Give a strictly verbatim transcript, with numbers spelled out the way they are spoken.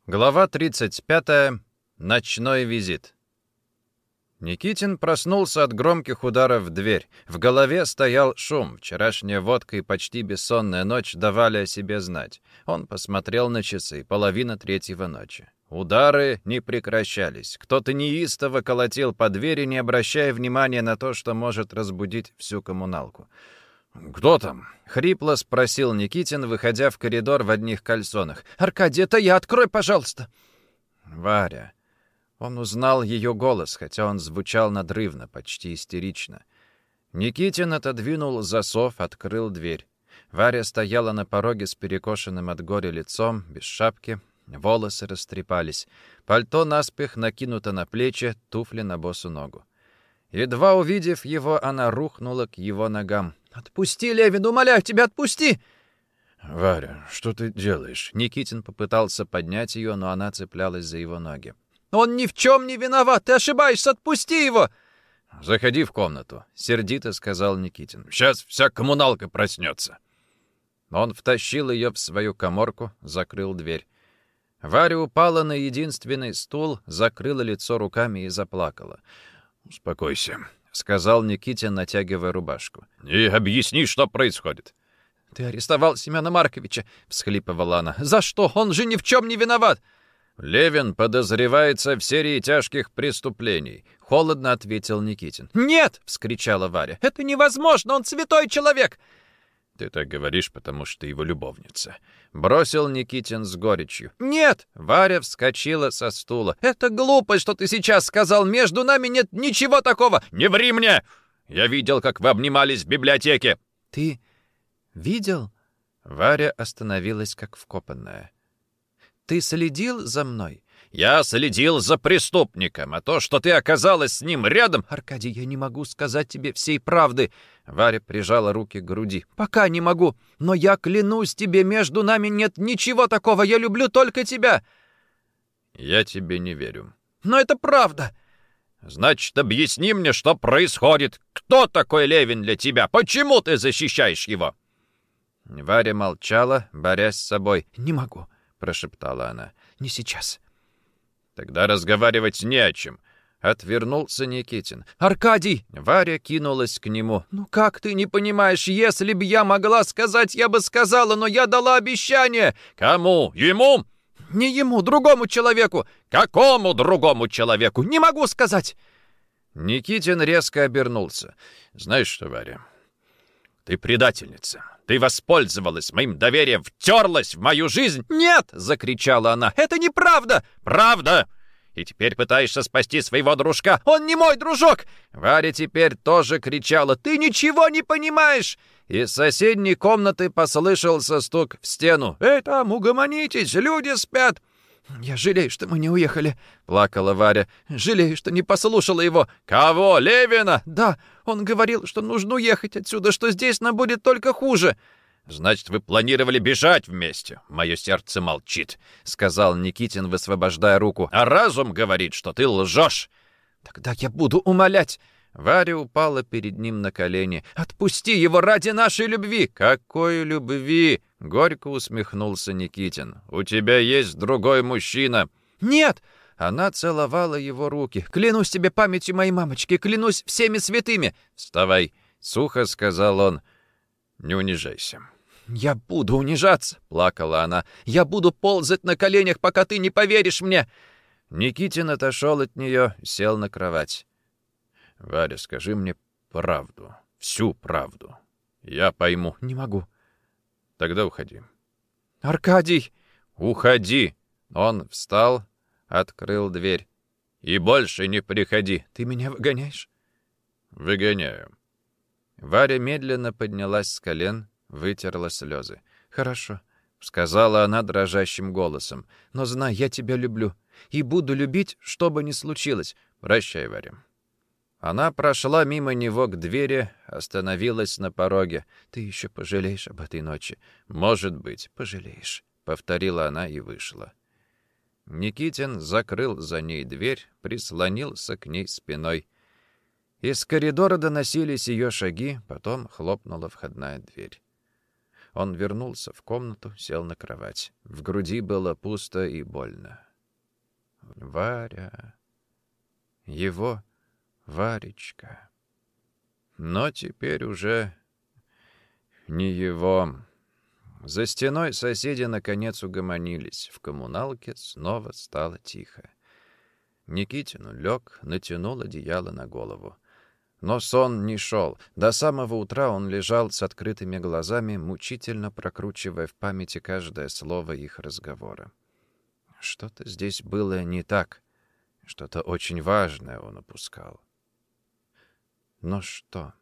Глава тридцать пятая. Ночной визит. Никитин проснулся от громких ударов в дверь. В голове стоял шум. Вчерашняя водка и почти бессонная ночь давали о себе знать. Он посмотрел на часы. Половина третьего ночи. Удары не прекращались. Кто-то неистово колотил по двери, не обращая внимания на то, что может разбудить всю коммуналку. «Кто там?» — хрипло спросил Никитин, выходя в коридор в одних кальсонах. «Аркадий, это я! Открой, пожалуйста!» Варя. Он узнал ее голос, хотя он звучал надрывно, почти истерично. Никитин отодвинул засов, открыл дверь. Варя стояла на пороге с перекошенным от горя лицом, без шапки. Волосы растрепались. Пальто наспех накинуто на плечи, туфли на босу ногу. Едва увидев его, она рухнула к его ногам. «Отпусти, Левин, умоляю тебя, отпусти!» «Варя, что ты делаешь?» Никитин попытался поднять ее, но она цеплялась за его ноги. «Он ни в чем не виноват! Ты ошибаешься! Отпусти его!» «Заходи в комнату», — сердито сказал Никитин. «Сейчас вся коммуналка проснется». Он втащил ее в свою каморку, закрыл дверь. Варя упала на единственный стул, закрыла лицо руками и заплакала. «Успокойся», — сказал Никитин, натягивая рубашку. «И объясни, что происходит». «Ты арестовал Семена Марковича», — всхлипывала она. «За что? Он же ни в чем не виноват». «Левин подозревается в серии тяжких преступлений», — холодно ответил Никитин. «Нет!» — вскричала Варя. «Это невозможно! Он святой человек!» «Ты так говоришь, потому что его любовница», — бросил Никитин с горечью. «Нет!» — Варя вскочила со стула. «Это глупость, что ты сейчас сказал. Между нами нет ничего такого!» «Не ври мне! Я видел, как вы обнимались в библиотеке!» «Ты видел?» Варя остановилась, как вкопанная. «Ты следил за мной?» «Я следил за преступником, а то, что ты оказалась с ним рядом...» «Аркадий, я не могу сказать тебе всей правды». Варя прижала руки к груди. «Пока не могу, но я клянусь тебе, между нами нет ничего такого, я люблю только тебя». «Я тебе не верю». «Но это правда». «Значит, объясни мне, что происходит. Кто такой Левин для тебя? Почему ты защищаешь его?» Варя молчала, борясь с собой. «Не могу», — прошептала она. «Не сейчас». «Тогда разговаривать не о чем», — отвернулся Никитин. «Аркадий!» — Варя кинулась к нему. «Ну как ты не понимаешь? Если б я могла сказать, я бы сказала, но я дала обещание». «Кому? Ему?» «Не ему, другому человеку». «Какому другому человеку? Не могу сказать». Никитин резко обернулся. «Знаешь что, Варя, ты предательница. Ты воспользовалась моим доверием, втерлась в мою жизнь!» «Нет!» — закричала она. «Это неправда!» «Правда! И теперь пытаешься спасти своего дружка!» «Он не мой дружок!» Варя теперь тоже кричала. «Ты ничего не понимаешь!» Из соседней комнаты послышался стук в стену. «Эй, там, угомонитесь, люди спят!» «Я жалею, что мы не уехали», — плакала Варя. «Жалею, что не послушала его». «Кого? Левина?» «Да, он говорил, что нужно уехать отсюда, что здесь нам будет только хуже». «Значит, вы планировали бежать вместе?» «Мое сердце молчит», — сказал Никитин, высвобождая руку. «А разум говорит, что ты лжешь». «Тогда я буду умолять». Варя упала перед ним на колени. «Отпусти его ради нашей любви!» «Какой любви?» — горько усмехнулся Никитин. «У тебя есть другой мужчина». «Нет!» — она целовала его руки. «Клянусь тебе памятью моей мамочки, клянусь всеми святыми!» «Вставай!» — сухо сказал он. «Не унижайся». «Я буду унижаться!» — плакала она. «Я буду ползать на коленях, пока ты не поверишь мне!» Никитин отошел от нее, сел на кровать. «Варя, скажи мне правду, всю правду. Я пойму». «Не могу». «Тогда уходи». «Аркадий!» «Уходи!» Он встал, открыл дверь. «И больше не приходи». «Ты меня выгоняешь?» «Выгоняю». Варя медленно поднялась с колен, вытерла слезы. «Хорошо», — сказала она дрожащим голосом. «Но знай, я тебя люблю и буду любить, что бы ни случилось. Прощай, Варя». Она прошла мимо него к двери, остановилась на пороге. «Ты еще пожалеешь об этой ночи». «Может быть, пожалеешь», — повторила она и вышла. Никитин закрыл за ней дверь, прислонился к ней спиной. Из коридора доносились ее шаги, потом хлопнула входная дверь. Он вернулся в комнату, сел на кровать. В груди было пусто и больно. Варя. Его Варечка. Но теперь уже не его. За стеной соседи наконец угомонились. В коммуналке снова стало тихо. Никитин лег, натянул одеяло на голову. Но сон не шел. До самого утра он лежал с открытыми глазами, мучительно прокручивая в памяти каждое слово их разговора. Что-то здесь было не так. Что-то очень важное он упускал. Но что?